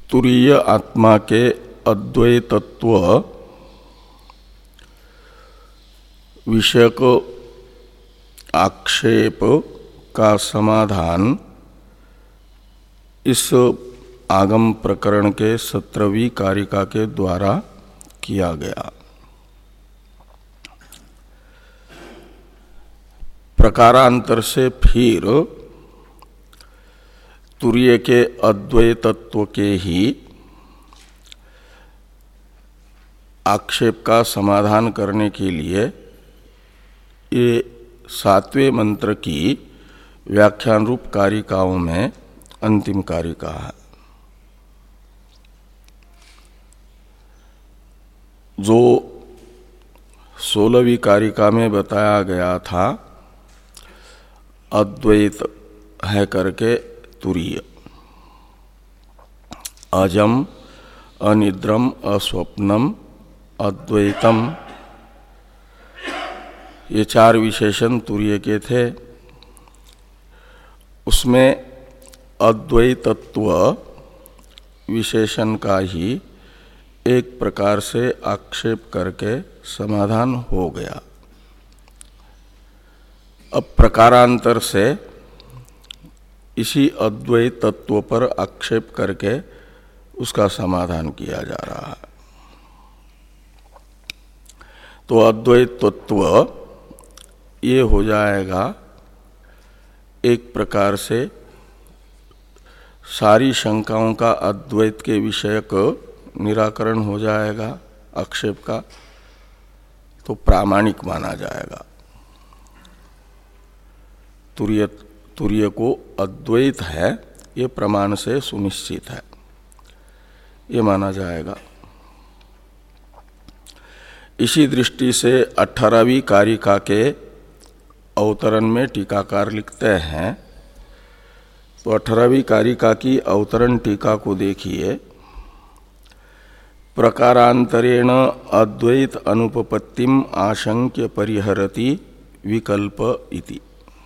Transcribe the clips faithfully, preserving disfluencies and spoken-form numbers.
तुरीय आत्मा के अद्वैतत्व विषयक आक्षेप का समाधान इस आगम प्रकरण के सत्रहवीं कारिका के द्वारा किया गया। प्रकारांतर से फिर तुरीय के अद्वैतत्व के ही आक्षेप का समाधान करने के लिए ये सातवें मंत्र की व्याख्यान रूप कारिकाओं में अंतिम कारिका है। जो सोलहवीं कारिका में बताया गया था अद्वैत है करके तुरीय, अजम अनिद्रम अस्वप्नम अद्वैतम, ये चार विशेषण तुरीय के थे। उसमें अद्वैतत्व विशेषण का ही एक प्रकार से आक्षेप करके समाधान हो गया। अब प्रकारांतर से इसी अद्वैत तत्व पर आक्षेप करके उसका समाधान किया जा रहा है। तो अद्वैत तत्व ये हो जाएगा एक प्रकार से सारी शंकाओं का अद्वैत के विषयक निराकरण हो जाएगा आक्षेप का, तो प्रामाणिक माना जाएगा। तुरीय तुरीय को अद्वैत है ये प्रमाण से सुनिश्चित है, ये माना जाएगा। इसी दृष्टि से अठारहवीं कारिका के अवतरण में टीकाकार लिखते हैं। तो अठारहवीं कारिका की अवतरण टीका को देखिए। प्रकारांतरेण अद्वैत अनुपपत्तिम आशंक्य परिहरति विकल्प इति।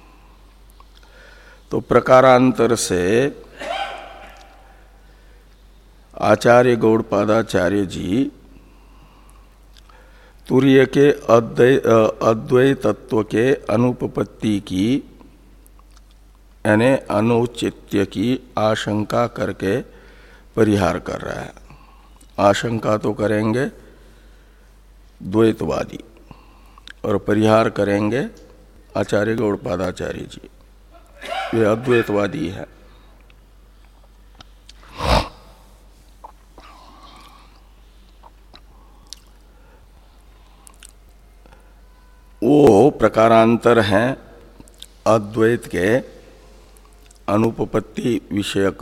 तो प्रकारांतर से आचार्य गौड़पादाचार्य जी तुरीय के अद्वैतत्व के अनुपपत्ति की यानी अनौचित्य की आशंका करके परिहार कर रहा है। आशंका तो करेंगे द्वैतवादी और परिहार करेंगे आचार्य गौड़पादाचार्य जी, वे अद्वैतवादी है। वो प्रकारांतर हैं अद्वैत के अनुपपत्ति विषयक।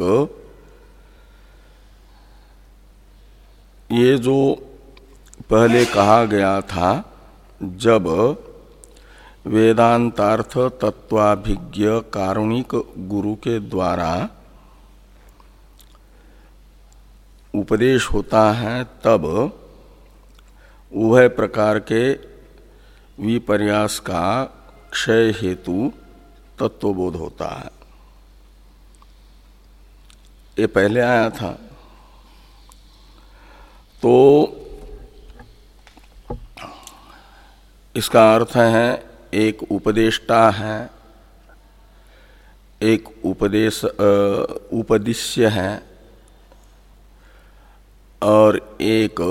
ये जो पहले कहा गया था, जब वेदांतार्थ तत्वाभिज्ञ कारुणिक गुरु के द्वारा उपदेश होता है, तब उभय प्रकार के विपर्यास का क्षय हेतु तत्वबोध होता है। ये पहले आया था। तो इसका अर्थ है एक उपदेष्टा है, एक उपदेश उपदिश्य है और एक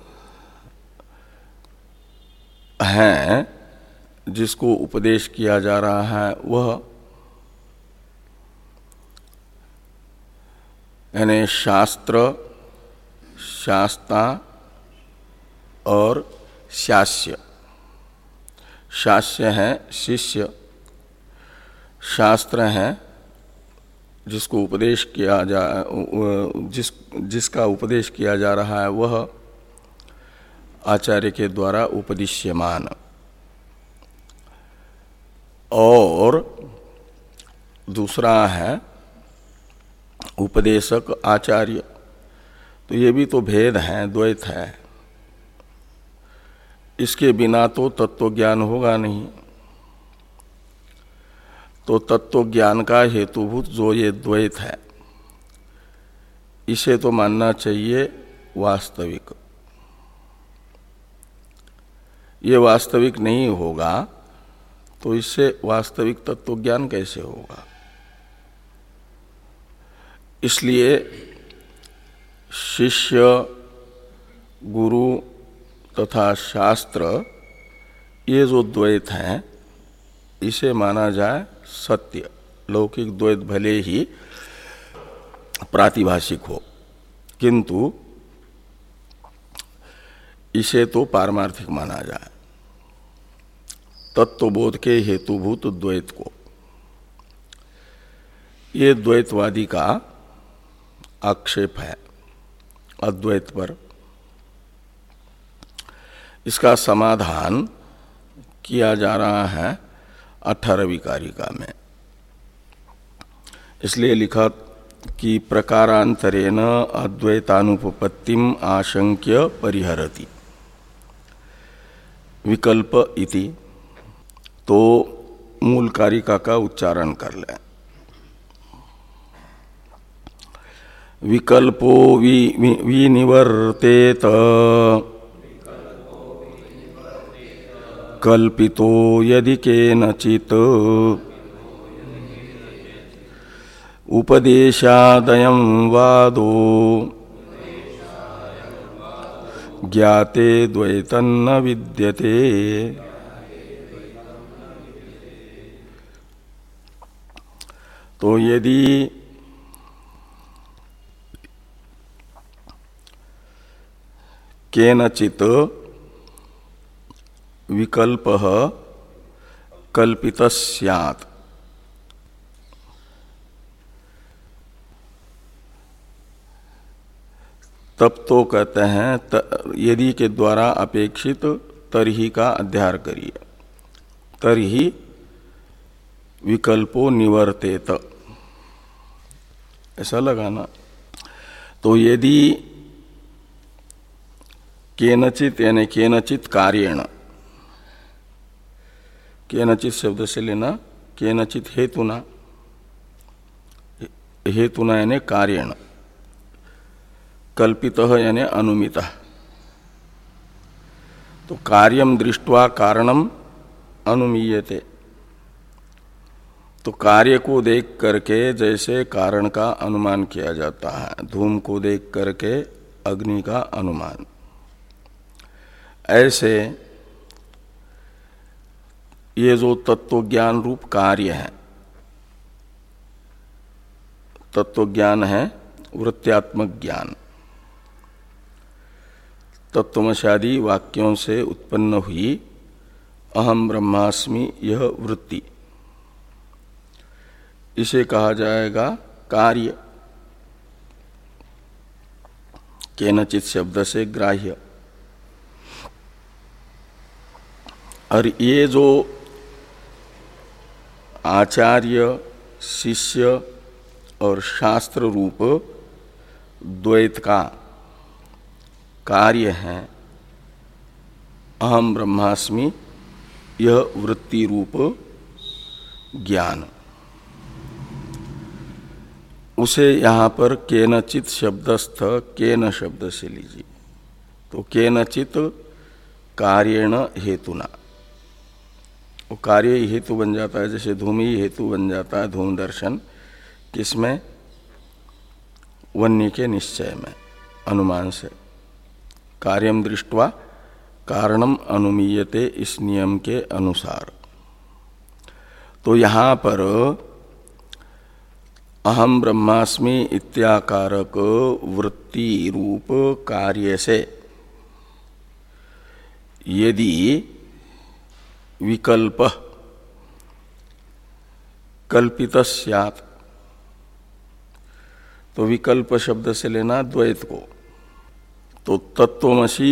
है जिसको उपदेश किया जा रहा है, वह यानी शास्त्र, शास्ता और शास्य। शास्य है शिष्य, शास्त्र है जिसको उपदेश किया जा जिस जिसका उपदेश किया जा रहा है, वह आचार्य के द्वारा उपदिश्यमान। और दूसरा है उपदेशक आचार्य। तो ये भी तो भेद है, द्वैत है। इसके बिना तो तत्व ज्ञान होगा नहीं। तो तत्व ज्ञान का हेतुभूत जो ये द्वैत है, इसे तो मानना चाहिए वास्तविक। ये वास्तविक नहीं होगा तो इससे वास्तविक तत्व ज्ञान कैसे होगा? इसलिए शिष्य, गुरु तथा शास्त्र ये जो द्वैत हैं इसे माना जाए सत्य। लौकिक द्वैत भले ही प्रातिभाषिक हो, किंतु इसे तो पारमार्थिक माना जाए, तत्वबोध के हेतुभूत द्वैत को। ये द्वैतवादी का आक्षेप है अद्वैत पर। इसका समाधान किया जा रहा है अठारहवीं कारिका में। इसलिए लिखा कि प्रकारांतरेण अद्वैतानुपपत्तिम आशंक्य परिहरति विकल्प इति। तो मूल कारिका का उच्चारण कर लें। विकल्पो वि, वि, विनिवर्तेत कल्पितो यदि केनचित् उपदेशादयं वादो ज्ञाते द्वैतन्न विद्यते। तो यदि केनचित् विकल्पः कल्पितः स्यात्, तब तो कहते हैं त, यदि के द्वारा अपेक्षित तरही का अध्यार करिए। तरही विकल्पो निवर्तेत, ऐसा लगाना। तो यदि केनचित यानी केनचित कार्येण, केनचित शब्द से लेना केनचित हेतुना, हेतुना यानी कार्येण, कल्पितः यानी अनुमितः। तो कार्यम दृष्ट्वा कारणम अनुमीयते। तो कार्य को देख करके जैसे कारण का अनुमान किया जाता है, धूम को देख करके अग्नि का अनुमान, ऐसे ये जो तत्वज्ञान रूप कार्य है, तत्वज्ञान है वृत्त्यात्मक ज्ञान, तत्वमशादी वाक्यों से उत्पन्न हुई अहम ब्रह्मास्मि यह वृत्ति, इसे कहा जाएगा कार्य। केनचित शब्द से ग्राह्य। और ये जो आचार्य, शिष्य और शास्त्र रूप द्वैत का कार्य है अहम ब्रह्मास्मि यह वृत्ति रूप ज्ञान, उसे यहाँ पर केनचित शब्दस्थ केन शब्द से लीजिए। तो केनचित कार्येण हेतुना, वो कार्य ही हेतु बन जाता है, जैसे धूम ही हेतु बन जाता है। धूम दर्शन किसमें? वन्य के निश्चय में, अनुमान से। कार्यम दृष्ट्वा कारणम अनुमीयते, इस नियम के अनुसार। तो यहाँ पर अहम ब्रह्मास्मि इत्याकारक वृत्ति रूप कार्य से यदि विकल्प कल्पित स्यात्, तो विकल्प शब्द से लेना द्वैत को। तो तत्वमसि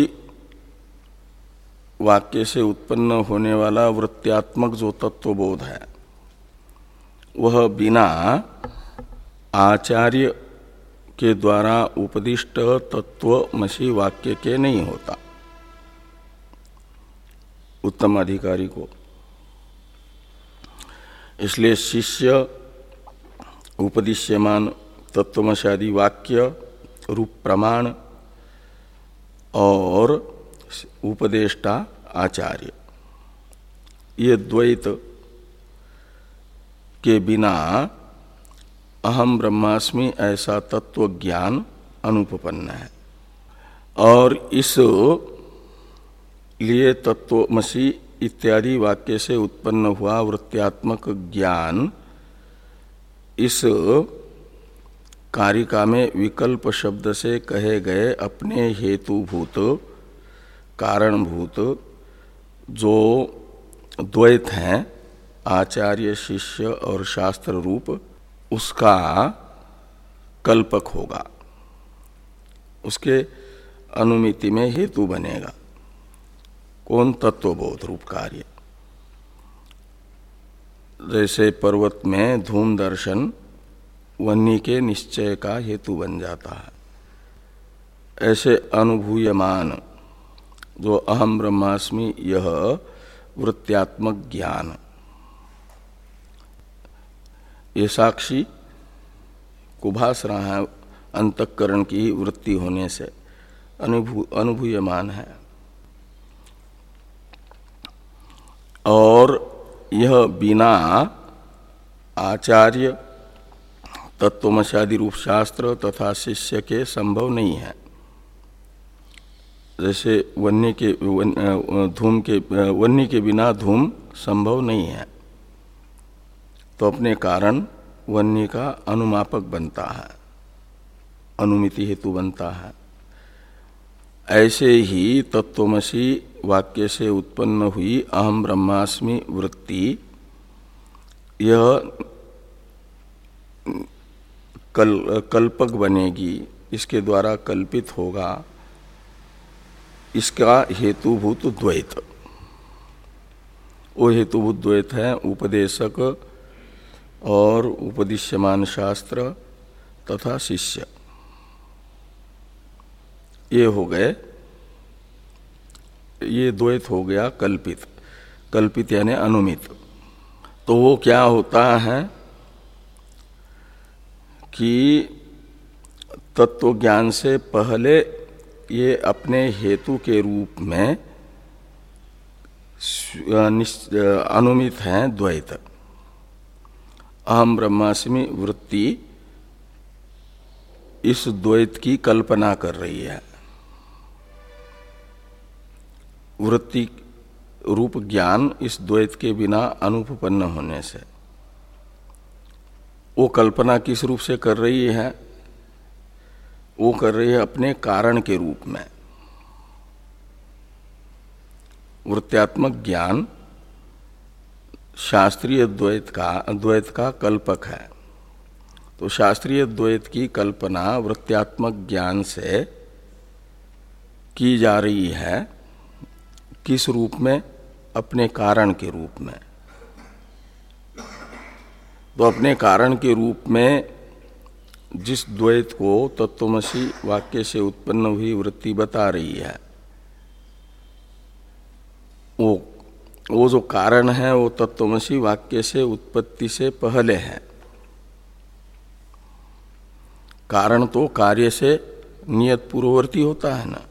वाक्य से उत्पन्न होने वाला वृत्त्यात्मक जो तत्वबोध है वह बिना आचार्य के द्वारा उपदिष्ट तत्वमसि वाक्य के नहीं होता, उत्तम अधिकारी को। इसलिए शिष्य उपदिश्यमान तत्वमशादी वाक्य रूप प्रमाण और उपदेष्टा आचार्य, ये द्वैत के बिना अहम ब्रह्मास्मि ऐसा तत्व ज्ञान अनुपपन्न है। और इस लिए तत्वमसि इत्यादि वाक्य से उत्पन्न हुआ वृत्त्यात्मक ज्ञान इस कारिका में विकल्प शब्द से कहे गए अपने हेतुभूत कारणभूत जो द्वैत हैं, आचार्य शिष्य और शास्त्र रूप, उसका कल्पक होगा, उसके अनुमिति में हेतु बनेगा। कौन? तत्वबोध रूप कार्य। जैसे पर्वत में धूम दर्शन वन्नी के निश्चय का हेतु बन जाता है, ऐसे अनुभूयमान जो अहम ब्रह्मास्मि यह वृत्त्यात्मक ज्ञान, ये साक्षी को भास रहा है, अंतःकरण की वृत्ति होने से अनुभू अनुभूयमान है। और यह बिना आचार्य तत्वमस्यादि रूप शास्त्र तथा शिष्य के संभव नहीं है। जैसे वन्य के वन, धूम के वन्य के बिना धूम संभव नहीं है, तो अपने कारण वन्य का अनुमापक बनता है, अनुमिति हेतु बनता है। ऐसे ही तत्वमसि वाक्य से उत्पन्न हुई अहम ब्रह्मास्मि वृत्ति यह कल, कल्पक बनेगी, इसके द्वारा कल्पित होगा। इसका हेतुभूत द्वैत, वो हेतुभूत द्वैत है उपदेशक और उपदिश्यमान शास्त्र तथा शिष्य, ये हो गए, ये द्वैत हो गया कल्पित। कल्पित यानी अनुमित। तो वो क्या होता है कि तत्व ज्ञान से पहले ये अपने हेतु के रूप में अनुमित हैं द्वैत। अहम ब्रह्मास्मि वृत्ति इस द्वैत की कल्पना कर रही है। वृत्ति रूप ज्ञान इस द्वैत के बिना अनुपपन्न होने से वो कल्पना किस रूप से कर रही है? वो कर रही है अपने कारण के रूप में। वृत्त्यात्मक ज्ञान शास्त्रीय द्वैत का द्वैत का कल्पक है। तो शास्त्रीय द्वैत की कल्पना वृत्त्यात्मक ज्ञान से की जा रही है। किस रूप में? अपने कारण के रूप में। तो अपने कारण के रूप में जिस द्वैत को तत्वमसि वाक्य से उत्पन्न हुई वृत्ति बता रही है, वो वो जो कारण है वो तत्वमसि वाक्य से उत्पत्ति से पहले है। कारण तो कार्य से नियत पूर्ववर्ती होता है ना,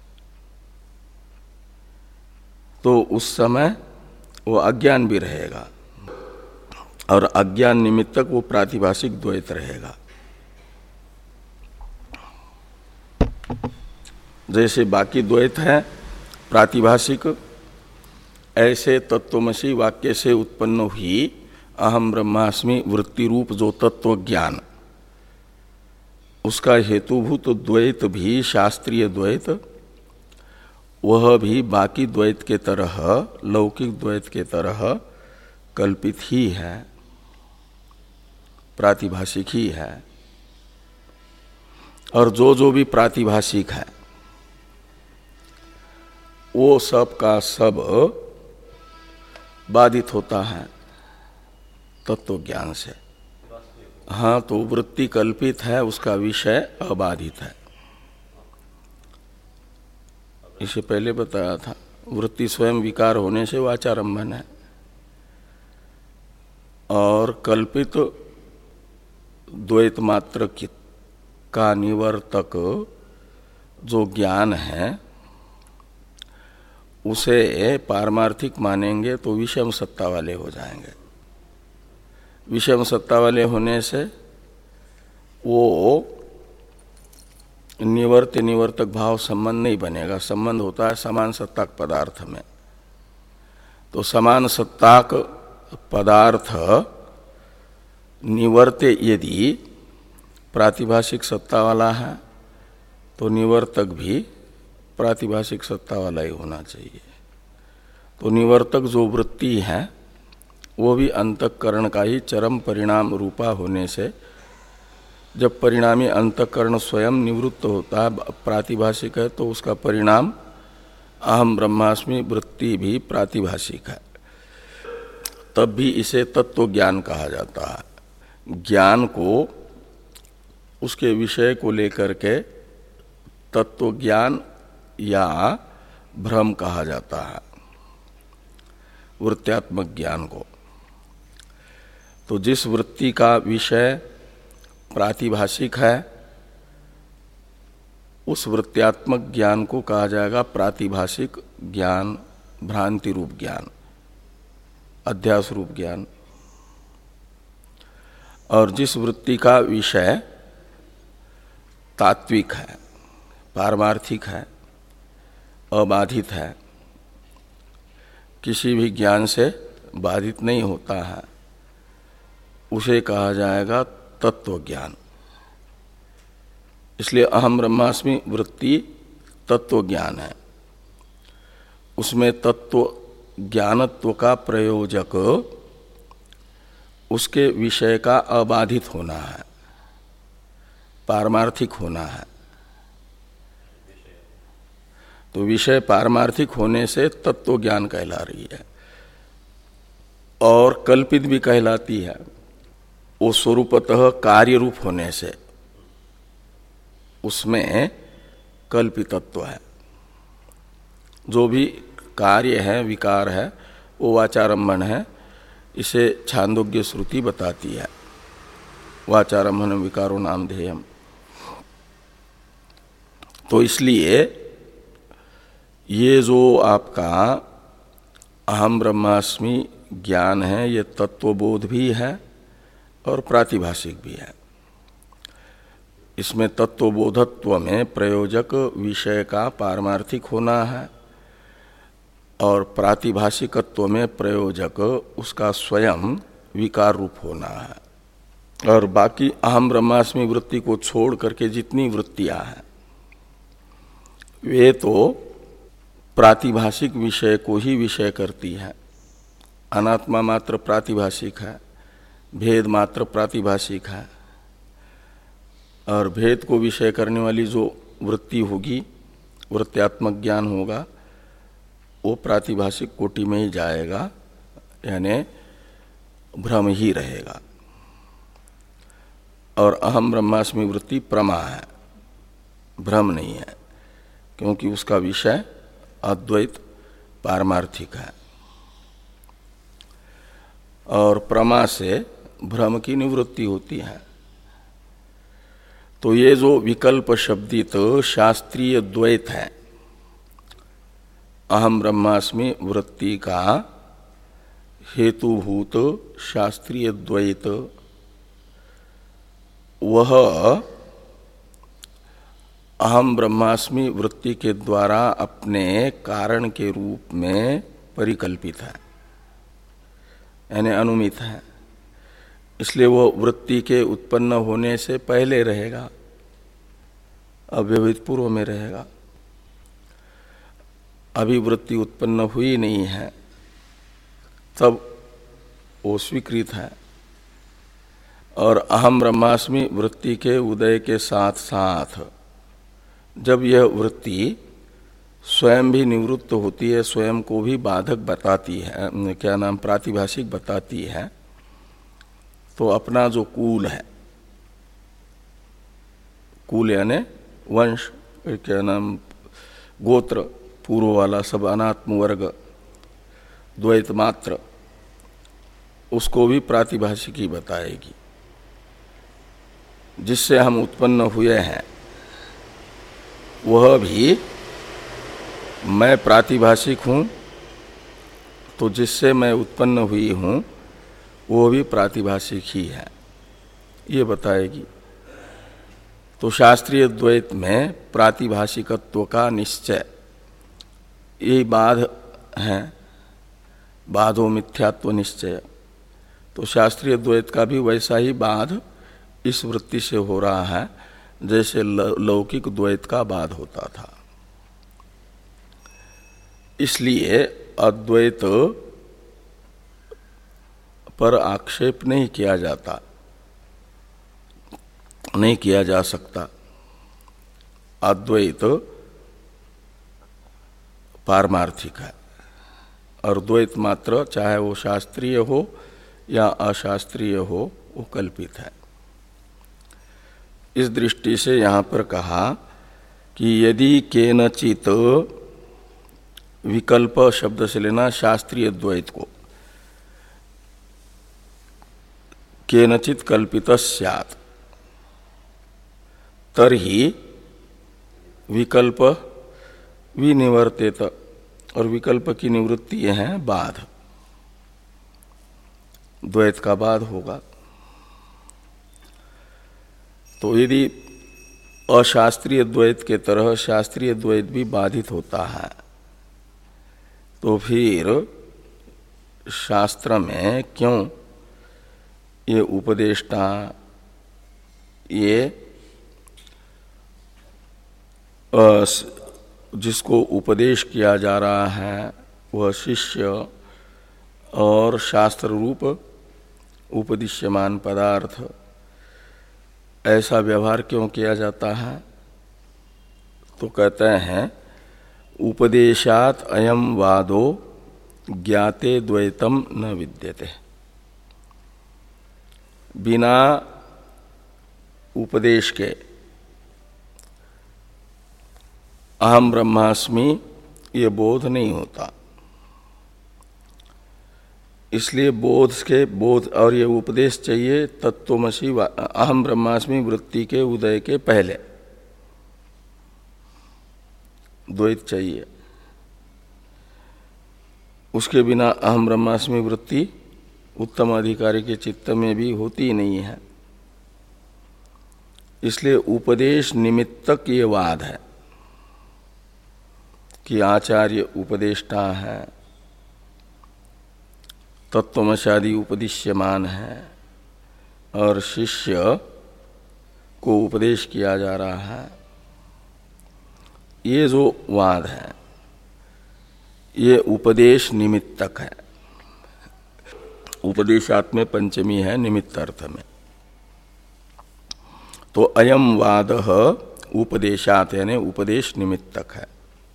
तो उस समय वो अज्ञान भी रहेगा और अज्ञान निमित्तक वो प्रातिभाषिक द्वैत रहेगा। जैसे बाकी द्वैत है प्रातिभाषिक, ऐसे तत्वमसि वाक्य से उत्पन्न हुई अहम ब्रह्मास्मि वृत्ति रूप जो तत्व ज्ञान, उसका हेतुभूत द्वैत भी शास्त्रीय द्वैत, वह भी बाकी द्वैत के तरह, लौकिक द्वैत के तरह कल्पित ही है, प्रातिभाषिक ही है। और जो जो भी प्रातिभाषिक है वो सब का सब बाधित होता है तत्व ज्ञान से। हाँ, तो वृत्ति कल्पित है, उसका विषय अबाधित है। इसे पहले बताया था, वृत्ति स्वयं विकार होने से वाचारंभन है और कल्पित द्वैत मात्र का निवर्तक जो ज्ञान है उसे पारमार्थिक मानेंगे तो विषम सत्ता वाले हो जाएंगे। विषम सत्ता वाले होने से वो निवर्त निवर्तक भाव संबंध नहीं बनेगा। संबंध होता है समान सत्ताक पदार्थ में। तो समान सत्ताक पदार्थ निवर्ते यदि प्रातिभाषिक सत्ता वाला है तो निवर्तक भी प्रातिभाषिक सत्ता वाला ही होना चाहिए। तो निवर्तक जो वृत्ति है वो भी अंतःकरण का ही चरम परिणाम रूपा होने से जब परिणामी अंतःकरण स्वयं निवृत्त होता है, प्रातिभाषिक है, तो उसका परिणाम अहम ब्रह्मास्मि वृत्ति भी प्रातिभाषिक है। तब भी इसे तत्व ज्ञान कहा जाता है। ज्ञान को उसके विषय को लेकर के तत्व ज्ञान या भ्रम कहा जाता है, वृत्त्यात्मक ज्ञान को। तो जिस वृत्ति का विषय प्रातिभाषिक है उस वृत्त्यात्मक ज्ञान को कहा जाएगा प्रातिभाषिक ज्ञान, भ्रांति रूप ज्ञान, अध्यास रूप ज्ञान। और जिस वृत्ति का विषय तात्विक है, पारमार्थिक है, अबाधित है, किसी भी ज्ञान से बाधित नहीं होता है, उसे कहा जाएगा तत्व ज्ञान। इसलिए अहम ब्रह्मास्मि वृत्ति तत्व ज्ञान है। उसमें तत्व ज्ञानत्व का प्रयोजक उसके विषय का अबाधित होना है, पारमार्थिक होना है। तो विषय पारमार्थिक होने से तत्व ज्ञान कहला रही है और कल्पित भी कहलाती है। वो स्वरूपतः कार्य रूप होने से उसमें कल्पितत्व है। जो भी कार्य है, विकार है, वो वाचारंभन है। इसे छांदोग्य श्रुति बताती है, वाचारंभन विकारो नाम ध्येयम। तो इसलिए ये जो आपका अहम ब्रह्मास्मि ज्ञान है, ये तत्वबोध भी है और प्रातिभाषिक भी है। इसमें तत्वबोधत्व में प्रयोजक विषय का पारमार्थिक होना है और प्रातिभाषिकत्व में प्रयोजक उसका स्वयं विकार रूप होना है। और बाकी अहम ब्रह्मास्मि वृत्ति को छोड़ करके जितनी वृत्तियां हैं वे तो प्रातिभाषिक विषय को ही विषय करती है। अनात्मा मात्र प्रातिभाषिक है, भेद मात्र प्रातिभाषिक है। और भेद को विषय करने वाली जो वृत्ति होगी, वृत्त्यात्मक ज्ञान होगा, वो प्रातिभाषिक कोटि में ही जाएगा, यानी भ्रम ही रहेगा। और अहम ब्रह्मास्मि वृत्ति प्रमा है, भ्रम नहीं है, क्योंकि उसका विषय अद्वैत पारमार्थिक है। और प्रमा से भ्रम की निवृत्ति होती है। तो ये जो विकल्प शब्दित शास्त्रीय द्वैत है, अहम ब्रह्मास्मि वृत्ति का हेतुभूत शास्त्रीय द्वैत, वह अहम ब्रह्मास्मि वृत्ति के द्वारा अपने कारण के रूप में परिकल्पित है, यानी अनुमित है। इसलिए वो वृत्ति के उत्पन्न होने से पहले रहेगा, अव्यवहित पूर्व में रहेगा। अभी वृत्ति उत्पन्न हुई नहीं है, तब वो स्वीकृत है। और अहम ब्रह्मास्मि वृत्ति के उदय के साथ साथ जब यह वृत्ति स्वयं भी निवृत्त होती है, स्वयं को भी बाधक बताती है, क्या नाम प्रातिभाषिक बताती है, तो अपना जो कुल है, कुल यानी वंश, क्या नाम गोत्र, पूर्व वाला सब अनात्म वर्ग, द्वैत मात्र, उसको भी प्रातिभाषिक ही बताएगी। जिससे हम उत्पन्न हुए हैं वह भी मैं प्रातिभाषिक हूँ, तो जिससे मैं उत्पन्न हुई हूँ वो भी प्रातिभाषिक ही है, ये बताएगी। तो शास्त्रीय द्वैत में प्रातिभाषिकत्व का निश्चय यही बाध है, बाधो मिथ्यात्व निश्चय। तो शास्त्रीय द्वैत का भी वैसा ही बाध इस वृत्ति से हो रहा है जैसे लौकिक द्वैत का बाध होता था। इसलिए अद्वैत पर आक्षेप नहीं किया जाता, नहीं किया जा सकता। अद्वैत पारमार्थिक है और द्वैत मात्र, चाहे वो शास्त्रीय हो या अशास्त्रीय हो, वो कल्पित है। इस दृष्टि से यहाँ पर कहा कि यदि केनचित, विकल्प शब्द से लेना शास्त्रीय द्वैत को, केनचित कल्पित स्यात्, तर्हि विकल्प विनिवर्तेत, और विकल्प की निवृत्ति है बाध, द्वैत का बाध होगा। तो यदि अशास्त्रीय द्वैत के तरह शास्त्रीय द्वैत भी बाधित होता है तो फिर शास्त्र में क्यों ये उपदेष्टा, ये जिसको उपदेश किया जा रहा है वह शिष्य और शास्त्र रूप उपदिश्यमान पदार्थ, ऐसा व्यवहार क्यों किया जाता है? तो कहते हैं उपदेशात अयम वादो ज्ञाते द्वैतम न विद्यते। बिना उपदेश के अहम ब्रह्मास्मि ये बोध नहीं होता। इसलिए बोध के बोध और ये उपदेश चाहिए तत्वमसि अहम ब्रह्मास्मि वृत्ति के उदय के पहले, द्वैत चाहिए। उसके बिना अहम ब्रह्मास्मि वृत्ति उत्तम अधिकारी के चित्त में भी होती नहीं है। इसलिए उपदेश निमित्तक ये वाद है कि आचार्य उपदेष्टा है, तत्वमशादि उपदिश्यमान है और शिष्य को उपदेश किया जा रहा है। ये जो वाद है ये उपदेश निमित्तक है। उपदेशात्म पंचमी है निमित्त अर्थ में। तो अयम वाद उपदेशात यानी उपदेश निमित्तक है।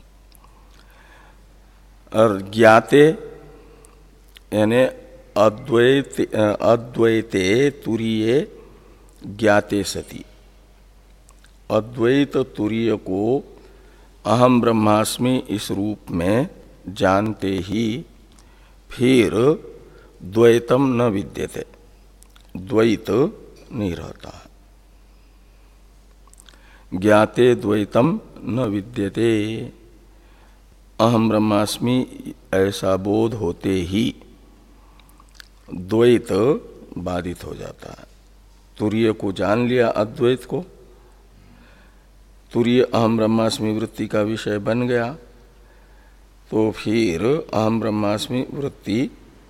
और ज्ञाते यानी अद्वैत अद्वैते तुरीये ज्ञाते सति, अद्वैत तुरीय को अहम ब्रह्मास्मि इस रूप में जानते ही फिर द्वैतम न विद्यते, द्वैत नहीं रहता। ज्ञाते द्वैतम न विद्यते, अहम ब्रह्मास्मि ऐसा बोध होते ही द्वैत बाधित हो जाता है। तुरीय को जान लिया, अद्वैत को, तुरीय अहम ब्रह्मास्मि वृत्ति का विषय बन गया, तो फिर अहम ब्रह्मास्मि वृत्ति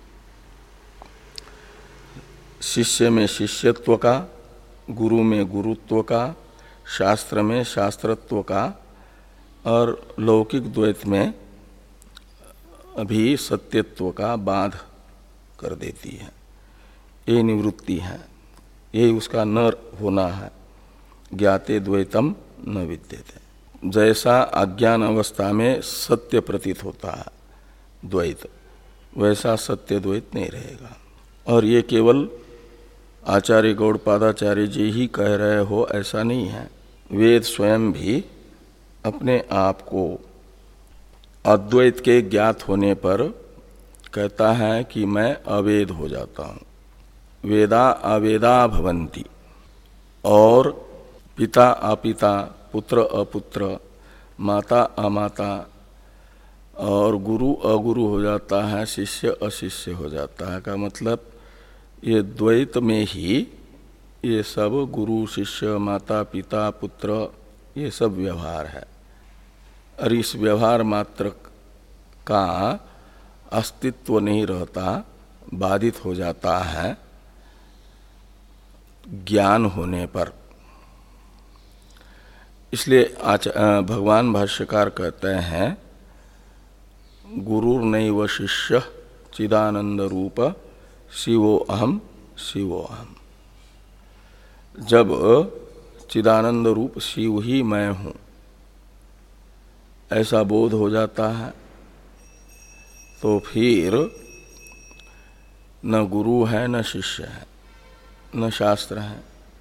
शिष्य में शिष्यत्व का, गुरु में गुरुत्व का, शास्त्र में शास्त्रत्व का और लौकिक द्वैत में अभी सत्यत्व का बाध कर देती है। ये निवृत्ति है, यही उसका न होना है। ज्ञाते द्वैतम न विद्यते। जैसा अज्ञान अवस्था में सत्य प्रतीत होता है द्वैत, वैसा सत्य द्वैत नहीं रहेगा। और ये केवल आचार्य गौड़पादाचार्य जी ही कह रहे हो ऐसा नहीं है। वेद स्वयं भी अपने आप को अद्वैत के ज्ञात होने पर कहता है कि मैं अवेद हो जाता हूँ। वेदा अवेदा भवन्ति, और पिता अपिता, पुत्र अपुत्र, माता अमाता, और गुरु अगुरु हो जाता है, शिष्य अशिष्य हो जाता है। का मतलब ये द्वैत में ही ये सब गुरु शिष्य माता पिता पुत्र ये सब व्यवहार है। और इस व्यवहार मात्र का अस्तित्व नहीं रहता, बाधित हो जाता है ज्ञान होने पर। इसलिए भगवान भाष्यकार कहते हैं गुरुर्नैव शिष्य चिदानंद रूप शिवो अहम शिवो अहम। जब चिदानंद रूप शिव ही मैं हूँ ऐसा बोध हो जाता है तो फिर न गुरु है न शिष्य है न शास्त्र है।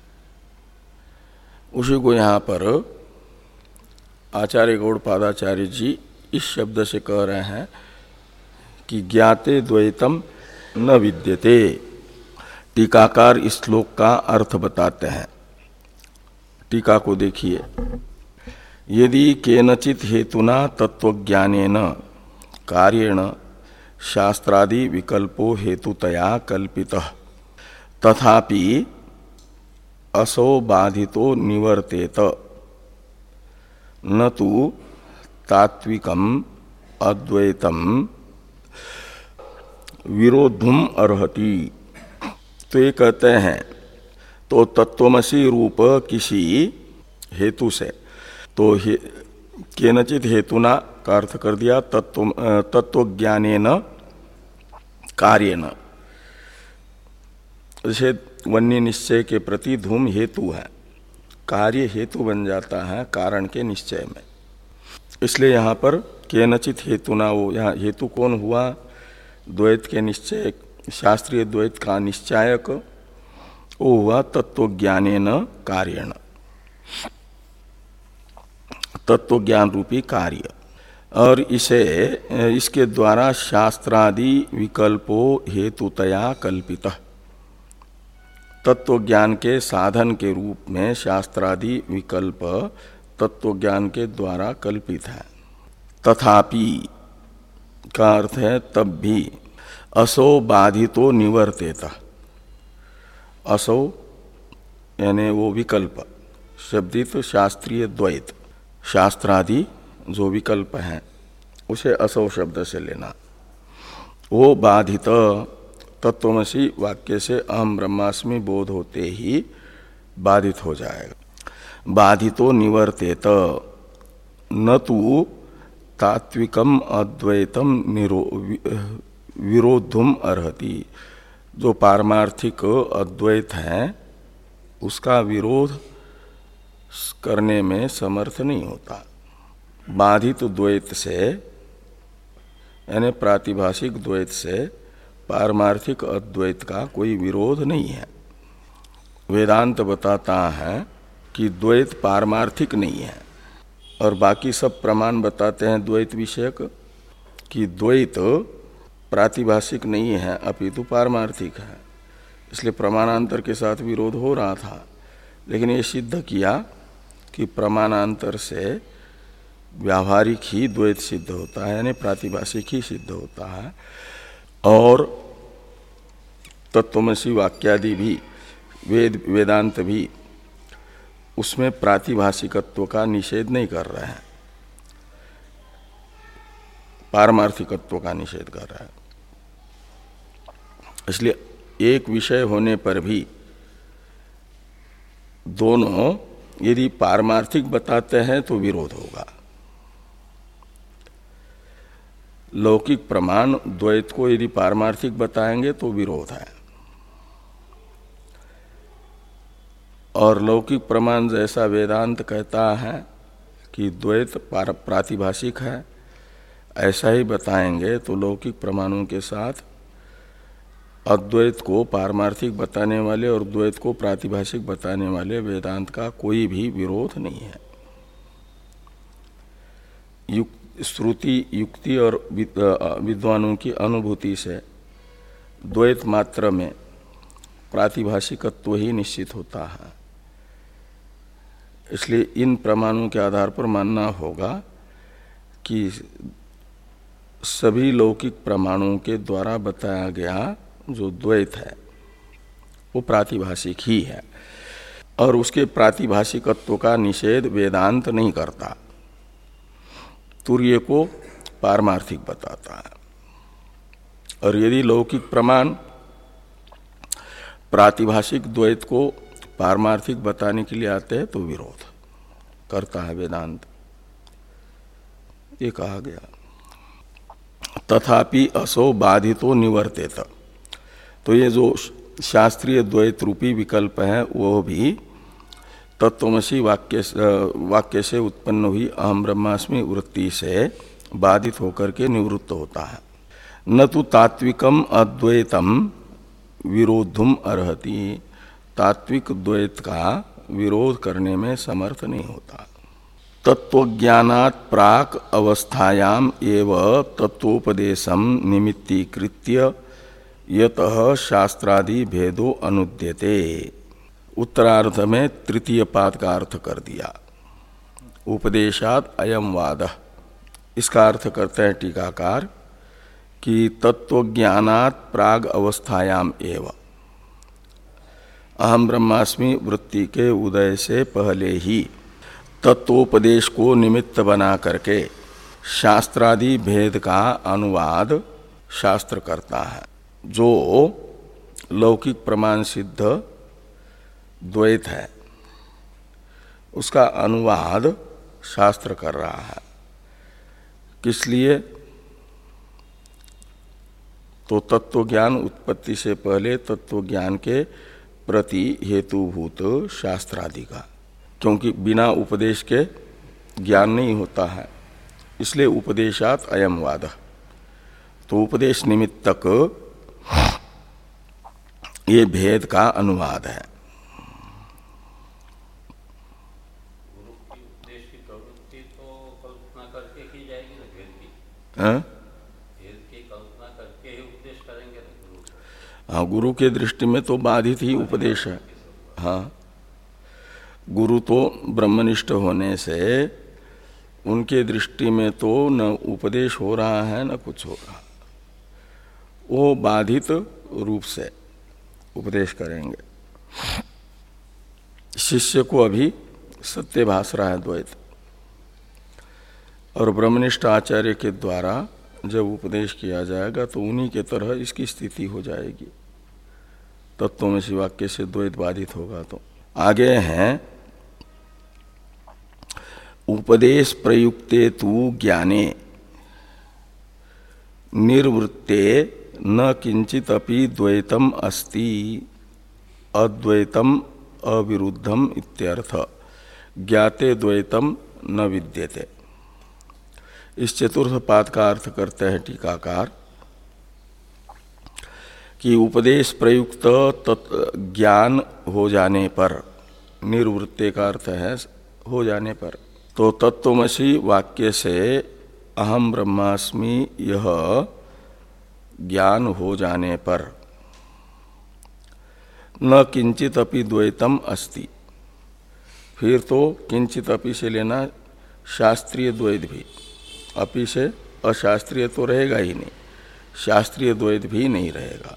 उसी को यहाँ पर आचार्य गौड़पादाचार्य जी इस शब्द से कह रहे हैं कि ज्ञाते द्वैतम न विद्यते। टीकाकार इस श्लोक का अर्थ बताते हैं। टीका को देखिए। यदि केनचित हेतुना तत्वज्ञानेन कार्येण शास्त्रादि विकल्पो हेतुतया कल्पितः तथापि असो बाधितो निवर्तेत न तो तात्विकम अद्वैतम विरोधुम अर्हति। तो ये कहते हैं तो तत्वमसि रूप किसी हेतु से, तो हे, केनचित हेतुना का अर्थ कर दिया तत्व तत्वज्ञानेन कार्येन। जैसे वन्य निश्चय के प्रति धूम हेतु है, कार्य हेतु बन जाता है कारण के निश्चय में। इसलिए यहाँ पर केनचित हेतुना, वो यहाँ हेतु कौन हुआ? द्वैत के निश्चय, शास्त्रीय द्वैत का निश्चायक वो हुआ तत्वज्ञानेन कार्येण, तत्वज्ञान रूपी कार्य। और इसे इसके द्वारा शास्त्रादि विकल्पो हेतुतया कल्पितः, तत्वज्ञान के साधन के रूप में शास्त्रादि विकल्प तत्वज्ञान के द्वारा कल्पित है। तथापि का अर्थ है तब भी असो बाधितो निवर्तेत। असो यानी वो विकल्प, शब्दित शास्त्रीय द्वैत, शास्त्रादि जो विकल्प हैं उसे असो शब्द से लेना। वो बाधित तत्वमसि वाक्य से अहम ब्रह्मास्मि बोध होते ही बाधित हो जाएगा। बाधितो निवर्तेत न तो तात्विकम अद्वैतम विरोधुम अर्हति। जो पारमार्थिक अद्वैत है उसका विरोध करने में समर्थ नहीं होता। बाधित द्वैत से यानी प्रातिभाषिक द्वैत से पारमार्थिक अद्वैत का कोई विरोध नहीं है। वेदांत बताता है कि द्वैत पारमार्थिक नहीं है, और बाकी सब प्रमाण बताते हैं द्वैत विषयक कि द्वैत प्रातिभाषिक नहीं है अपितु पारमार्थिक है। इसलिए प्रमाणांतर के साथ विरोध हो रहा था, लेकिन ये सिद्ध किया कि प्रमाणांतर से व्यावहारिक ही द्वैत सिद्ध होता है, यानी प्रातिभाषिक ही सिद्ध होता है। और तत्वमसि वाक्यादि भी, वेद वेदांत भी उसमें प्रातिभाषिकत्व का निषेध नहीं कर रहे हैं, पारमार्थिकत्व का निषेध कर रहा है। इसलिए एक विषय होने पर भी दोनों यदि पारमार्थिक बताते हैं तो विरोध होगा। लौकिक प्रमाण द्वैत को यदि पारमार्थिक बताएंगे तो विरोध है, और लौकिक प्रमाण जैसा वेदांत कहता है कि द्वैत प्रातिभाषिक है, ऐसा ही बताएंगे तो लौकिक प्रमाणों के साथ अद्वैत को पारमार्थिक बताने वाले और द्वैत को प्रातिभाषिक बताने वाले वेदांत का कोई भी विरोध नहीं है। युक्त श्रुति युक्ति और विद्वानों की अनुभूति से द्वैत मात्र में प्रातिभाषिकत्व ही निश्चित होता है, इसलिए इन प्रमाणों के आधार पर मानना होगा कि सभी लौकिक प्रमाणों के द्वारा बताया गया जो द्वैत है वो प्रातिभाषिक ही है और उसके प्रातिभाषिकत्व का निषेध वेदांत नहीं करता, तुर्य को पारमार्थिक बताता है। और यदि लौकिक प्रमाण प्रातिभाषिक द्वैत को पारमार्थिक बताने के लिए आते हैं तो विरोध करता है वेदांत, ये कहा गया। तथापि असो बाधितो निवर्तेत, तो ये जो शास्त्रीय द्वैत रूपी विकल्प है वो भी तत्वमसी वाक्य वाक्य से उत्पन्न हुई अहम ब्रह्मास्मि वृत्ति से बाधित होकर के निवृत्त होता है। न तो तात्विकम अद्वैतम विरोधुम अर्हति, तात्विक द्वैत का विरोध करने में समर्थ नहीं होता। तत्वज्ञानात् प्राक अवस्थायाम एव तत्वोपदेशम निमित्तीकृत्य यतः शास्त्रादि भेदो अनुद्यते। उत्तरार्ध में तृतीय पाद का अर्थ कर दिया, उपदेशात अयम वाद। इसका अर्थ करते हैं टीकाकार कि तत्वज्ञानात् प्राग अवस्थायाम एव, अहम ब्रह्मास्मि वृत्ति के उदय से पहले ही तत्वोपदेश को निमित्त बना करके शास्त्रादि भेद का अनुवाद शास्त्र करता है। जो लौकिक प्रमाण सिद्ध द्वैत है उसका अनुवाद शास्त्र कर रहा है। किस लिए? तो तत्वज्ञान उत्पत्ति से पहले तत्वज्ञान के प्रति हेतुभूत शास्त्रादि का, क्योंकि बिना उपदेश के ज्ञान नहीं होता है, इसलिए उपदेशात अयम वाद। तो उपदेश निमित्तक ये भेद का अनुवाद है। उपदेश की प्रवृत्ति तो कल्पना करके की जाएगी ना, भेद की हाँ? भेद की कल्पना करके ही उपदेश करेंगे ना गुरु। हाँ, गुरु के दृष्टि में तो बाधित ही उपदेश है। हाँ, गुरु तो ब्रह्मनिष्ठ होने से उनके दृष्टि में तो न उपदेश हो रहा है न कुछ हो रहा, वो बाधित रूप से उपदेश करेंगे। शिष्य को अभी सत्य भास रहा है द्वैत, और ब्रह्मनिष्ठ आचार्य के द्वारा जब उपदेश किया जाएगा तो उन्हीं के तरह इसकी स्थिति हो जाएगी। तत्वमसि वाक्य से द्वैत बाधित होगा। तो आगे हैं उपदेश प्रयुक्ते तु ज्ञाने निर्वृत्ते न किंचित अपि द्वैतम अस्ति अद्वैतम अविरुद्धम इत्यर्थ, ज्ञाते द्वैतम न विद्यते। इस चतुर्थ पाद का अर्थ करते हैं टीकाकार कि उपदेश प्रयुक्त ज्ञान हो जाने पर, निर्वृत्ते का अर्थ है हो जाने पर, तो तत्वमसि वाक्य से अहम ब्रह्मास्मि यह ज्ञान हो जाने पर न किंचित अपि द्वैतम अस्ति, फिर तो किंचित अपि से लेना शास्त्रीय द्वैत भी, अपि से अशास्त्रीय तो रहेगा ही नहीं, शास्त्रीय द्वैत भी नहीं रहेगा।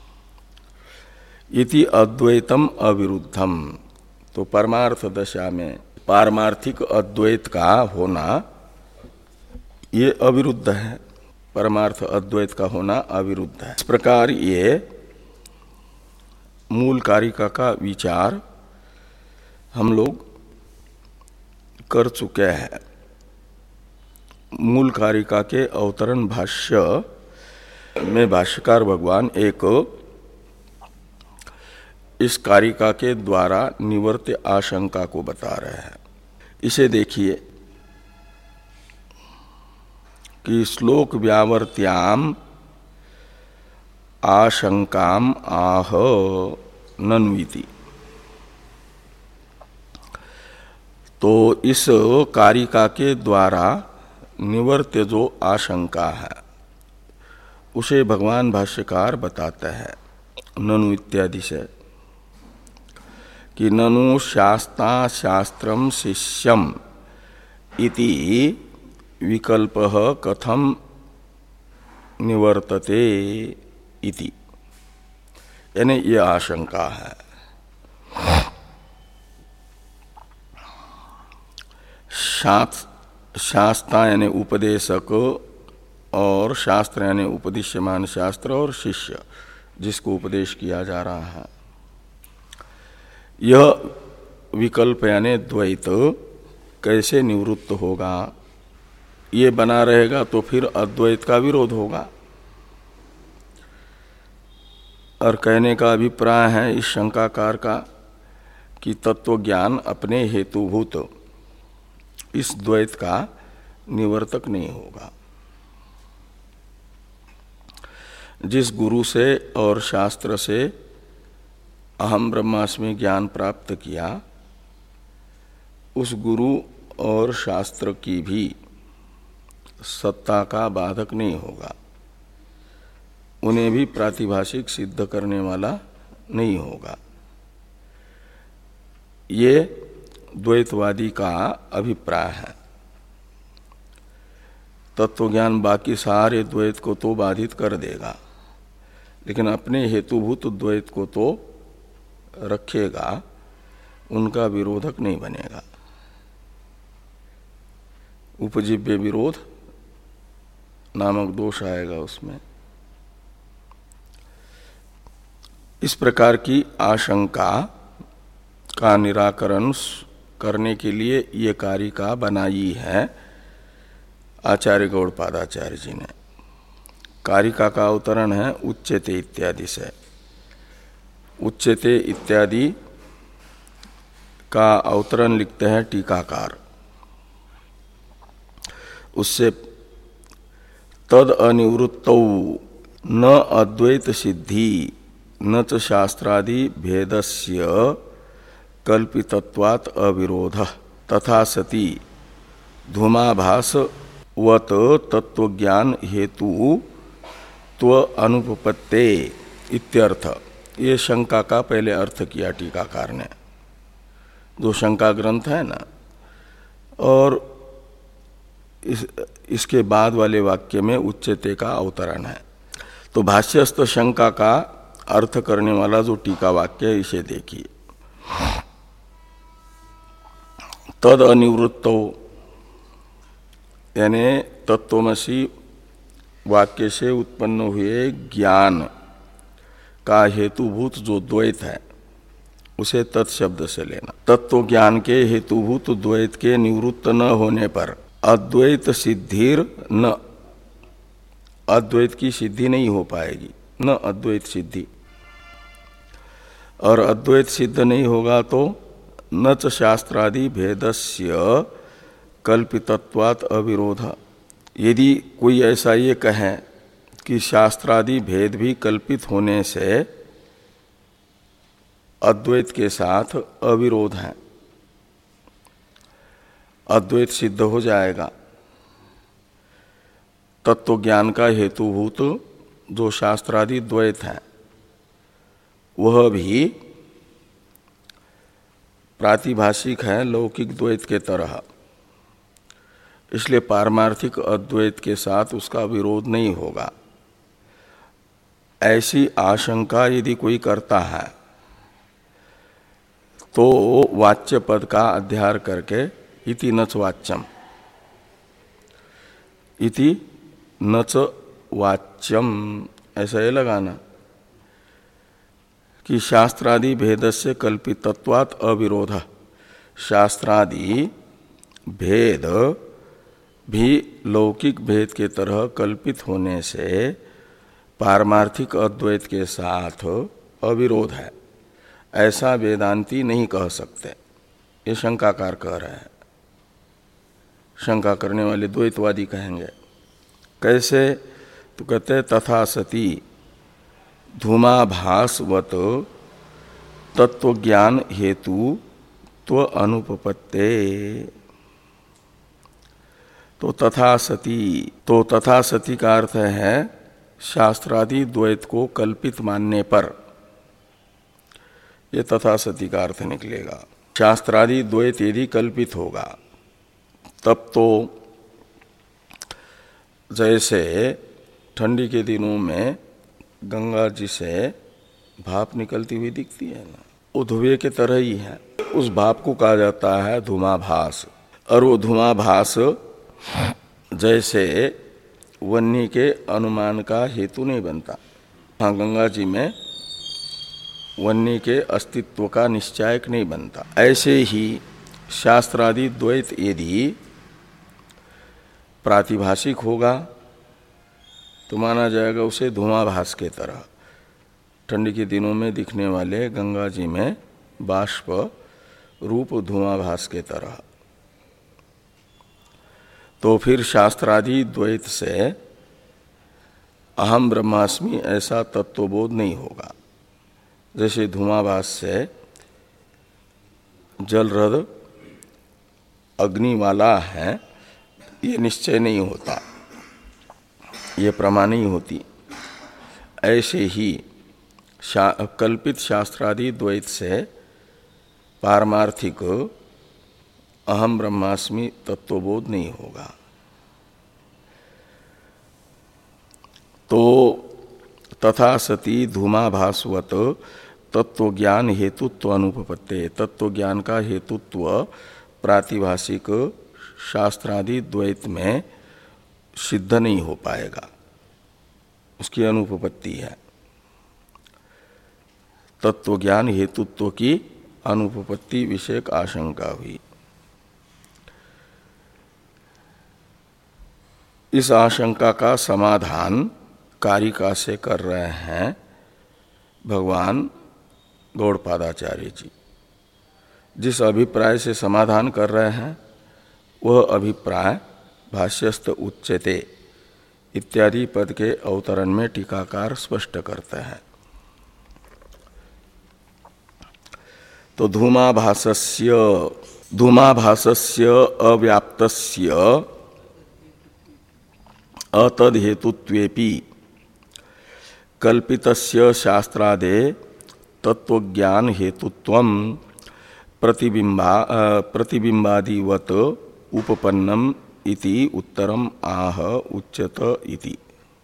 इति अद्वैतम अविरुद्धम, तो परमार्थ दशा में पारमार्थिक अद्वैत का होना ये अविरुद्ध है, परमार्थ अद्वैत का होना अविरुद्ध है। इस प्रकार ये मूल कारिका का विचार हम लोग कर चुके हैं। मूल कारिका के अवतरण भाष्य में भाष्यकार भगवान एक इस कारिका के द्वारा निवर्त्य आशंका को बता रहे हैं। इसे देखिए कि श्लोक व्यावर्त्याम आशंकाम आह नन्विति, तो इस कारिका के द्वारा निवर्त्य जो आशंका है उसे भगवान भाष्यकार बताते हैं ननु इत्यादि से कि ननु शास्ता शास्त्रम शिष्यम इति विकल्पः कथम निवर्तते इति, यानी ये आशंका है। शास्ता यानी उपदेशक और शास्त्र यानी उपदिश्यमान शास्त्र और शिष्य जिसको उपदेश किया जा रहा है, यह विकल्प यानी द्वैत कैसे निवृत्त होगा? ये बना रहेगा तो फिर अद्वैत का विरोध होगा। और कहने का अभिप्राय है इस शंकाकार का कि तत्व ज्ञान अपने हेतुभूत इस द्वैत का निवर्तक नहीं होगा। जिस गुरु से और शास्त्र से अहम ब्रह्मास्मि ज्ञान प्राप्त किया, उस गुरु और शास्त्र की भी सत्ता का बाधक नहीं होगा, उन्हें भी प्रातिभाषिक सिद्ध करने वाला नहीं होगा। ये द्वैतवादी का अभिप्राय है। तत्वज्ञान बाकी सारे द्वैत को तो बाधित कर देगा, लेकिन अपने हेतुभूत द्वैत को तो रखेगा, उनका विरोधक नहीं बनेगा। उपजीव्य विरोध नामक दोष आएगा उसमें। इस प्रकार की आशंका का निराकरण करने के लिए ये कारिका बनाई है आचार्य गौड़पादाचार्य जी ने। कारिका का अवतरण है उच्यते इत्यादि से। उच्यते इत्यादि का अवतरण लिखते हैं टीकाकार। उससे तद अनिवृत्तौ न अद्वैत सिद्धि न च शास्त्रादि भेदस्य कल्पितत्वात् अविरोधः तथा सति धूमाभासवत तत्वज्ञान हेतु त्व अनुपपत्ते इत्यर्थ। ये शंका का पहले अर्थ किया टीकाकार ने, जो शंका ग्रंथ है ना, और इस, इसके बाद वाले वाक्य में उच्चते का अवतरण है। तो भाष्यस्थ शंका का अर्थ करने वाला जो टीका वाक्य है, इसे देखिए। तद अनिवृत्तो यानी तत्वमसि वाक्य से उत्पन्न हुए ज्ञान का हेतुभूत जो द्वैत है उसे तत्शब्द से लेना। तत्व ज्ञान के हेतुभूत द्वैत के निवृत्त न होने पर अद्वैत सिद्धिर न, अद्वैत की सिद्धि नहीं हो पाएगी, न अद्वैत सिद्धि। और अद्वैत सिद्ध नहीं होगा तो न च शास्त्रादि भेदस्य कल्पितत्वात् अविरोध। यदि कोई ऐसा ये कहे कि शास्त्रादि भेद भी कल्पित होने से अद्वैत के साथ अविरोध है, अद्वैत सिद्ध हो जाएगा। तत्व ज्ञान का हेतुभूत जो शास्त्रादि द्वैत है वह भी प्रातिभाषिक है लौकिक द्वैत के तरह, इसलिए पारमार्थिक अद्वैत के साथ उसका विरोध नहीं होगा। ऐसी आशंका यदि कोई करता है तो वाच्य पद का अध्यार करके इति नच वाच्यम, इति नच वाच्यम ऐसा ये लगाना कि शास्त्रादि भेदस्य कल्पितत्वात् अविरोध। शास्त्रादि भेद भी लौकिक भेद के तरह कल्पित होने से पारमार्थिक अद्वैत के साथ अविरोध है, ऐसा वेदांती नहीं कह सकते। ये शंकाकार कह रहे हैं। शंका करने वाले द्वैतवादी कहेंगे कैसे? तो कहते हैं तथा सती धूमाभासवत तत्वज्ञान हेतु त्व अनुपपत्ते। तो तथा सती, तो तथा सती का अर्थ है शास्त्रादि द्वैत को कल्पित मानने पर, ये तथा सती का अर्थ निकलेगा। शास्त्रादि द्वैत यदि कल्पित होगा तब तो जैसे ठंडी के दिनों में गंगा जी से भाप निकलती हुई दिखती है ना, वो धुएं के तरह ही है। उस भाप को कहा जाता है धूमाभास। और वो धूमाभास जैसे वन्य के अनुमान का हेतु नहीं बनता। हाँ, गंगा जी में वन्य के अस्तित्व का निश्चायक नहीं बनता। ऐसे ही शास्त्रादि द्वैत यदि प्रातिभाषिक होगा तो माना जाएगा उसे धूमाभास के तरह, ठंडी के दिनों में दिखने वाले गंगा जी में बाष्प रूप धूमाभास के तरह। तो फिर शास्त्रादि द्वैत से अहम ब्रह्मास्मि ऐसा तत्वबोध नहीं होगा। जैसे धूमाभास से जलरद अग्नि वाला है ये निश्चय नहीं होता, ये प्रमा नहीं होती। ऐसे ही शा, कल्पित शास्त्रादि द्वैत से पारमार्थिक अहम ब्रह्मास्मि तत्वबोध नहीं होगा। तो तथा सती धूमाभासवत तत्वज्ञान हेतुत्व अनुपपत्ते, तत्वज्ञान का हेतुत्व प्रातिभाषिक शास्त्रादि द्वैत में सिद्ध नहीं हो पाएगा, उसकी अनुपपत्ति है। तत्वज्ञान हेतुत्व की अनुपपत्ति विषयक आशंका हुई। इस आशंका का समाधान कारिका से कर रहे हैं भगवान गौड़पादाचार्य जी। जिस अभिप्राय से समाधान कर रहे हैं वह अभिप्राय भाष्यस्थ उच्यते इत्यादि पद के अवतरण में टीकाकार स्पष्ट करते हैं। तो धूमाभासस्य धूमाभासस्य अव्याप्तस्य अतद्हेतुत्वेपि कल्पितस्य शास्त्रादे तत्वज्ञान हेतुत्वं प्रतिबिंबा प्रतिबिंबादिवत उपपन्नम इति उत्तरम आह उच्यत इति।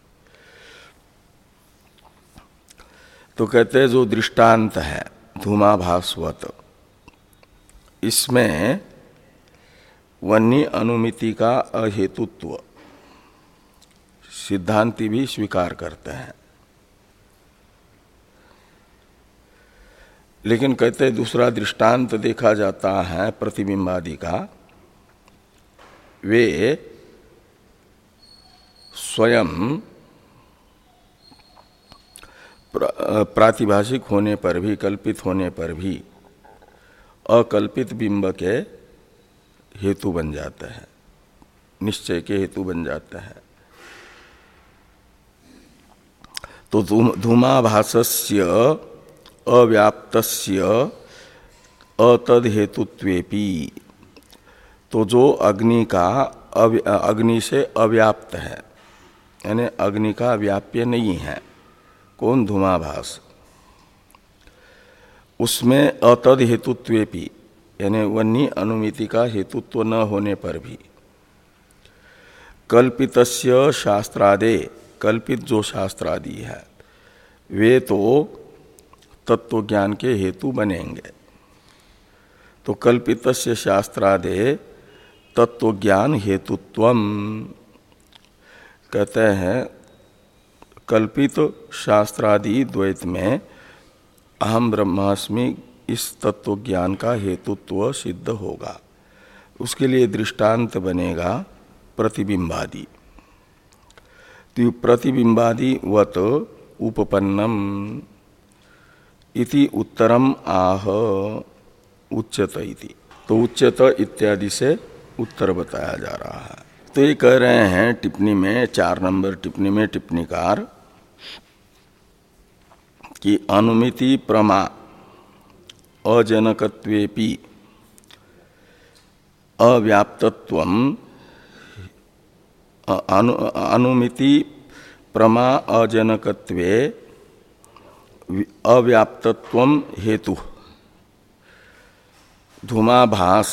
तो कहते हैं जो दृष्टांत है धूमाभासवत, इसमें वन्य अनुमिति का अहेतुत्व सिद्धांती भी स्वीकार करते हैं। लेकिन कहते हैं दूसरा दृष्टांत देखा जाता है प्रतिबिंबादि का, वे स्वयं प्रातिभाषिक होने पर भी, कल्पित होने पर भी अकल्पित बिंब के हेतु बन जाते हैं, निश्चय के हेतु बन जाते हैं। तो धूमाभासस्य अव्याप्तस्य अतद्हेतुत्वेपि, तो जो अग्नि का अग्नि से अव्याप्त है, यानी अग्नि का व्याप्य नहीं है, कौन धूमाभास, उसमें अतद हेतुत्वेपि यानी वन्य अनुमिति का हेतुत्व न होने पर भी कल्पितस्य शास्त्रादे, कल्पित जो शास्त्रादि है वे तो तत्वज्ञान के हेतु बनेंगे। तो कल्पितस्य शास्त्रादे तत्वज्ञान हेतुत्वम, कहते हैं कल्पित शास्त्रादि द्वैत में अहम ब्रह्मास्मि इस तत्वज्ञान का हेतुत्व सिद्ध होगा। उसके लिए दृष्टांत बनेगा प्रतिबिंबादि। तो प्रतिबिंबादि वत उपपन्नम इति उत्तरम आह उच्यत इति। तो उच्यत इत्यादि से उत्तर बताया जा रहा है। तो ये कह रहे हैं टिप्पणी में, चार नंबर टिप्पणी में टिप्पणीकार कि अनुमिति प्रमा अजनकत्वेपि अव्याप्तत्वम, अनु, अनुमिति प्रमा अजनकत्वे अव्याप्तत्वम हेतु धूमाभास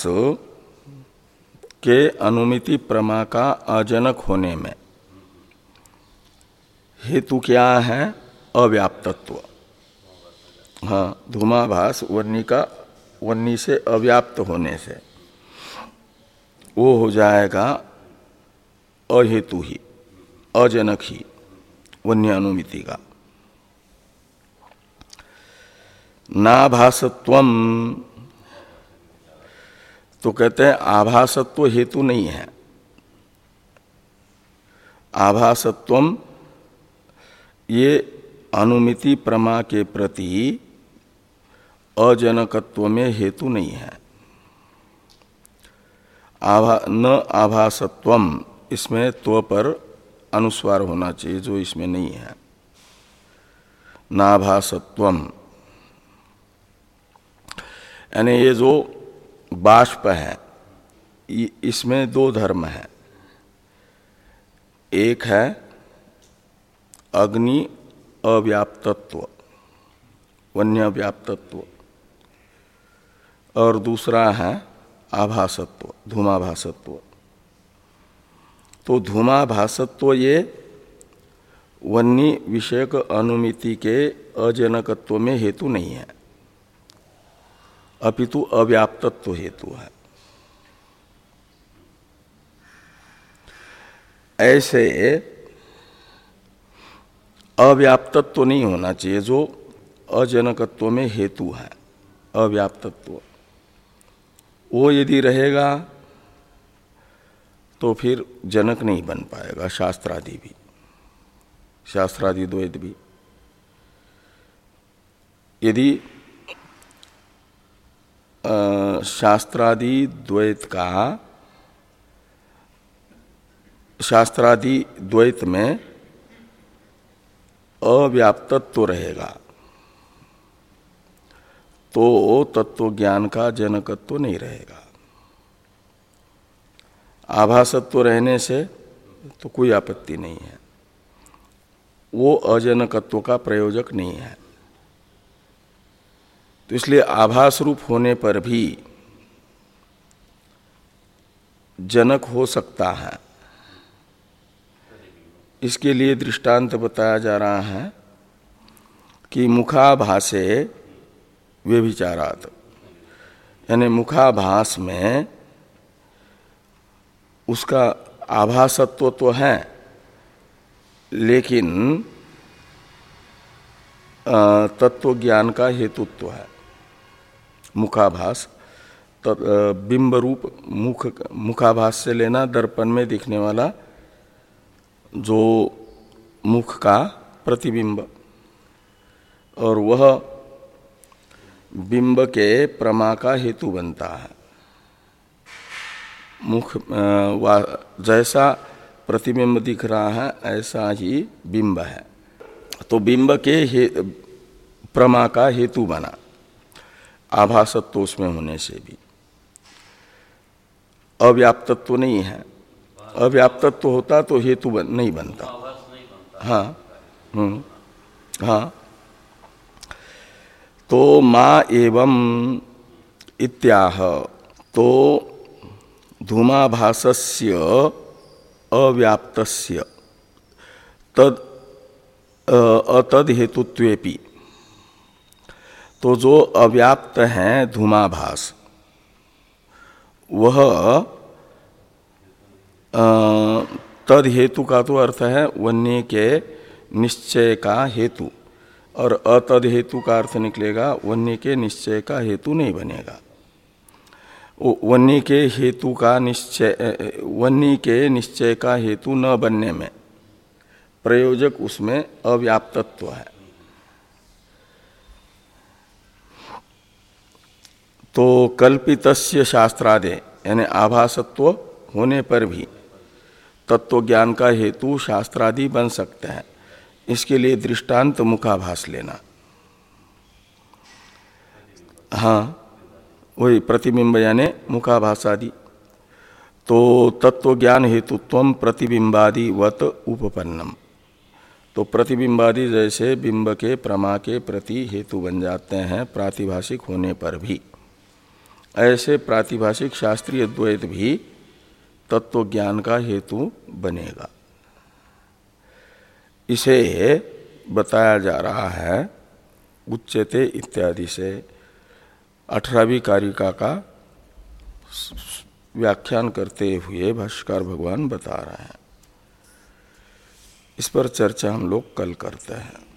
के अनुमिति प्रमा का अजनक होने में हेतु क्या है? अव्याप्तत्व। हाँ, धूमाभास वन्नी का वन्नी से अव्याप्त होने से वो हो जाएगा अहेतु ही, अजनक ही वन्य अनुमिति का। नाभासत्वम तो कहते हैं आभासत्व हेतु नहीं है। आभासत्वम ये अनुमिति प्रमा के प्रति अजनकत्व में हेतु नहीं है। आभा न आभासत्वम इसमें त्व पर अनुस्वार होना चाहिए, जो इसमें नहीं है। नाभासत्वम यानी ये जो बाष्प है इसमें दो धर्म है। एक है अग्नि अव्याप्तत्व, वन्य व्याप्तत्व, और दूसरा है आभासत्व, धूमाभासत्व। तो धूमाभासत्व ये वन्नी विषयक अनुमिति के अजनकत्व में हेतु नहीं है, अपितु अव्याप्तत्व हेतु है। ऐसे अव्याप्तत्व नहीं होना चाहिए जो अजनकत्व में हेतु है। अव्याप्तत्व वो यदि रहेगा तो फिर जनक नहीं बन पाएगा, शास्त्रादि भी, शास्त्रादि द्वैत भी। यदि शास्त्रादि द्वैत का शास्त्रादि द्वैत में अव्याप्तत्व रहेगा तो तत्व ज्ञान का जनकत्व नहीं रहेगा। आभासत्व रहने से तो कोई आपत्ति नहीं है, वो अजनकत्व का प्रयोजक नहीं है। तो इसलिए आभास रूप होने पर भी जनक हो सकता है। इसके लिए दृष्टांत बताया जा रहा है कि मुखाभासे व्यभिचारात्, यानी मुखाभास में उसका आभासत्व तो है लेकिन तत्व ज्ञान का हेतुत्व है। मुखाभास बिंब रूप मुख, मुखाभास से लेना दर्पण में दिखने वाला जो मुख का प्रतिबिंब, और वह बिंब के प्रमा का हेतु बनता है। मुख जैसा प्रतिबिंब दिख रहा है ऐसा ही बिंब है, तो बिंब के हे, प्रमा का हेतु बना आभासत्व उसमें होने से भी। अव्याप्तत्व नहीं है, अव्याप्तत्व होता तो हेतु बन, नहीं बनता। हाँ हम्म हाँ तो मा एवं इत्याह, तो धूमाभासस्य अव्याप्तस्य तद अतद हेतुत्वेपि, तो जो अव्याप्त है धूमाभास वह तद हेतु का तो अर्थ है वन्य के निश्चय का हेतु, और अतद हेतु का अर्थ निकलेगा वन्य के निश्चय का हेतु नहीं बनेगा। वन्य के हेतु का निश्चय, वन्य के निश्चय का हेतु न बनने में प्रयोजक उसमें अव्याप्तत्व है। तो कल्पितस्य शास्त्रादे यानी आभासत्व होने पर भी तत्व ज्ञान का हेतु शास्त्रादि बन सकते हैं। इसके लिए दृष्टांत मुखाभास लेना। हाँ वही प्रतिबिंब यानी मुखाभासादि। तो तत्व ज्ञान हेतुत्वम प्रतिबिंबादिवत उपपन्नम, तो प्रतिबिंबादि जैसे बिंब के प्रमा के प्रति हेतु बन जाते हैं प्रातिभाषिक होने पर भी, ऐसे प्रातिभाषिक शास्त्रीय द्वैत भी तत्व ज्ञान का हेतु बनेगा। इसे बताया जा रहा है उच्यते इत्यादि से। अठारहवीं कारिका का व्याख्यान करते हुए भाष्यकार भगवान बता रहे हैं। इस पर चर्चा हम लोग कल करते हैं।